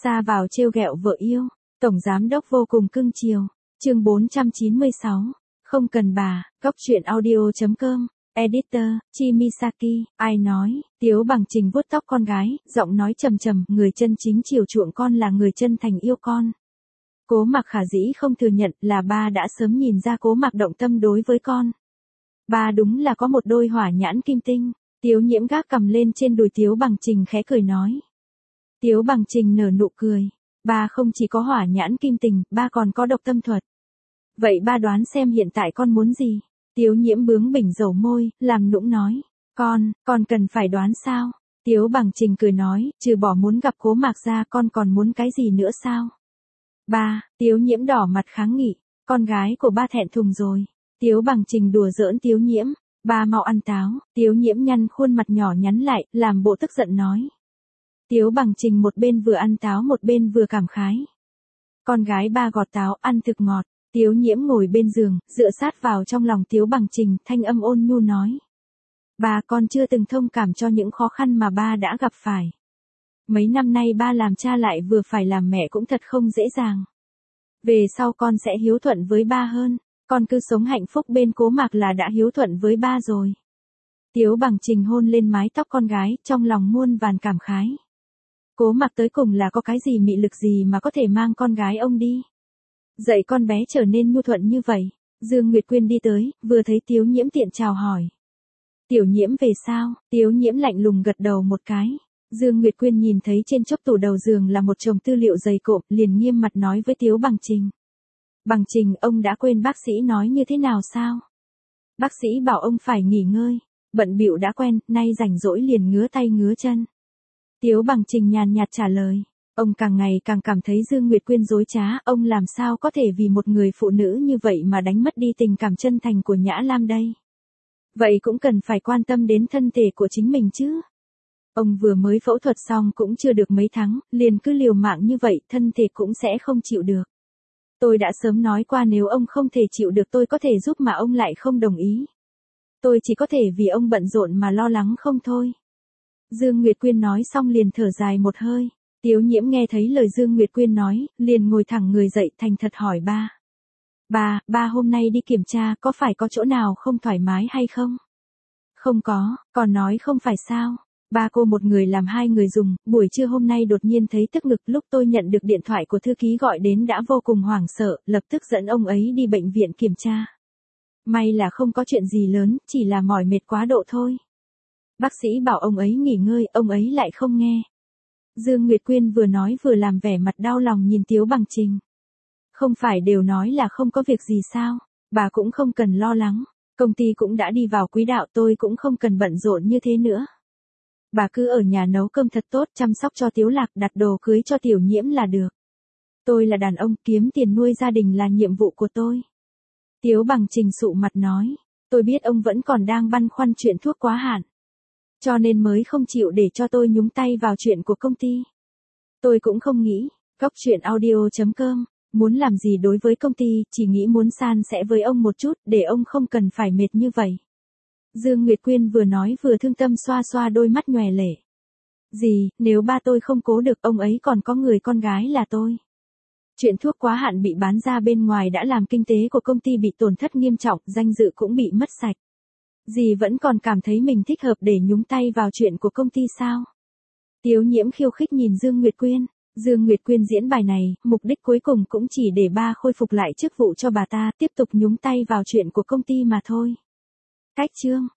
Ra vào trêu ghẹo vợ yêu, tổng giám đốc vô cùng cưng chiều. Chương 496. Không cần bà, Góc truyện audio.com. Editor, Chimisaki. Ai nói? Tiếu Bằng Trình vuốt tóc con gái, giọng nói trầm trầm, người chân chính chiều chuộng con là người chân thành yêu con. Cố Mặc khả dĩ không thừa nhận là ba đã sớm nhìn ra Cố Mặc động tâm đối với con. Ba đúng là có một đôi hỏa nhãn kim tinh. Tiếu Nhiễm gác cầm lên trên đùi Tiếu Bằng Trình khẽ cười nói. Tiếu Bằng Trình nở nụ cười. Ba không chỉ có hỏa nhãn kim tình, ba còn có độc tâm thuật. Vậy ba đoán xem hiện tại con muốn gì? Tiếu Nhiễm bướng bỉnh dầu môi, làm nũng nói. Con cần phải đoán sao? Tiếu Bằng Trình cười nói, trừ bỏ muốn gặp Cố Mạc ra con còn muốn cái gì nữa sao? Ba, Tiếu Nhiễm đỏ mặt kháng nghị. Con gái của ba thẹn thùng rồi. Tiếu Bằng Trình đùa giỡn Tiếu Nhiễm. Ba mau ăn táo. Tiếu Nhiễm nhăn khuôn mặt nhỏ nhắn lại, làm bộ tức giận nói. Tiếu Bằng Trình một bên vừa ăn táo một bên vừa cảm khái. Con gái ba gọt táo ăn thực ngọt. Tiếu Nhiễm ngồi bên giường, dựa sát vào trong lòng Tiếu Bằng Trình, thanh âm ôn nhu nói. Ba con chưa từng thông cảm cho những khó khăn mà ba đã gặp phải. Mấy năm nay ba làm cha lại vừa phải làm mẹ cũng thật không dễ dàng. Về sau con sẽ hiếu thuận với ba hơn, con cứ sống hạnh phúc bên Cố Mạc là đã hiếu thuận với ba rồi. Tiếu Bằng Trình hôn lên mái tóc con gái, trong lòng muôn vàn cảm khái. Cố Mạc tới cùng là có cái gì mị lực gì mà có thể mang con gái ông đi. Dạy con bé trở nên nhu thuận như vậy. Dương Nguyệt Quyên đi tới, vừa thấy Tiếu Nhiễm tiện chào hỏi. Tiểu Nhiễm về sao? Tiếu Nhiễm lạnh lùng gật đầu một cái. Dương Nguyệt Quyên nhìn thấy trên chốc tủ đầu giường là một chồng tư liệu dày cộm, liền nghiêm mặt nói với Tiếu Bằng Trình. Bằng Trình, ông đã quên bác sĩ nói như thế nào sao? Bác sĩ bảo ông phải nghỉ ngơi. Bận bịu đã quen, nay rảnh rỗi liền ngứa tay ngứa chân. Tiếu Bằng Trình nhàn nhạt trả lời. Ông càng ngày càng cảm thấy Dương Nguyệt Quyên dối trá, ông làm sao có thể vì một người phụ nữ như vậy mà đánh mất đi tình cảm chân thành của Nhã Lam đây. Vậy cũng cần phải quan tâm đến thân thể của chính mình chứ. Ông vừa mới phẫu thuật xong cũng chưa được mấy tháng, liền cứ liều mạng như vậy, thân thể cũng sẽ không chịu được. Tôi đã sớm nói qua nếu ông không thể chịu được tôi có thể giúp mà ông lại không đồng ý. Tôi chỉ có thể vì ông bận rộn mà lo lắng không thôi. Dương Nguyệt Quyên nói xong liền thở dài một hơi. Tiếu Nhiễm nghe thấy lời Dương Nguyệt Quyên nói, liền ngồi thẳng người dậy thành thật hỏi ba. Ba hôm nay đi kiểm tra có phải có chỗ nào không thoải mái hay không? Không có, còn nói không phải sao. Ba cô một người làm hai người dùng, buổi trưa hôm nay đột nhiên thấy tức ngực lúc tôi nhận được điện thoại của thư ký gọi đến đã vô cùng hoảng sợ, lập tức dẫn ông ấy đi bệnh viện kiểm tra. May là không có chuyện gì lớn, chỉ là mỏi mệt quá độ thôi. Bác sĩ bảo ông ấy nghỉ ngơi, ông ấy lại không nghe. Dương Nguyệt Quyên vừa nói vừa làm vẻ mặt đau lòng nhìn Tiếu Bằng Trình. Không phải đều nói là không có việc gì sao, bà cũng không cần lo lắng, công ty cũng đã đi vào quỹ đạo tôi cũng không cần bận rộn như thế nữa. Bà cứ ở nhà nấu cơm thật tốt chăm sóc cho Tiếu Lạc đặt đồ cưới cho Tiểu Nhiễm là được. Tôi là đàn ông kiếm tiền nuôi gia đình là nhiệm vụ của tôi. Tiếu Bằng Trình sụ mặt nói, tôi biết ông vẫn còn đang băn khoăn chuyện thuốc quá hạn. Cho nên mới không chịu để cho tôi nhúng tay vào chuyện của công ty. Tôi cũng không nghĩ, Góc truyện audio.com, muốn làm gì đối với công ty, chỉ nghĩ muốn san sẻ với ông một chút, để ông không cần phải mệt như vậy. Dương Nguyệt Quyên vừa nói vừa thương tâm xoa xoa đôi mắt nhòe lệ. Gì, nếu ba tôi không cố được ông ấy còn có người con gái là tôi. Chuyện thuốc quá hạn bị bán ra bên ngoài đã làm kinh tế của công ty bị tổn thất nghiêm trọng, danh dự cũng bị mất sạch. Dì vẫn còn cảm thấy mình thích hợp để nhúng tay vào chuyện của công ty sao? Tiếu Nhiễm khiêu khích nhìn Dương Nguyệt Quyên. Dương Nguyệt Quyên diễn bài này, mục đích cuối cùng cũng chỉ để ba khôi phục lại chức vụ cho bà ta, tiếp tục nhúng tay vào chuyện của công ty mà thôi. Cách chương.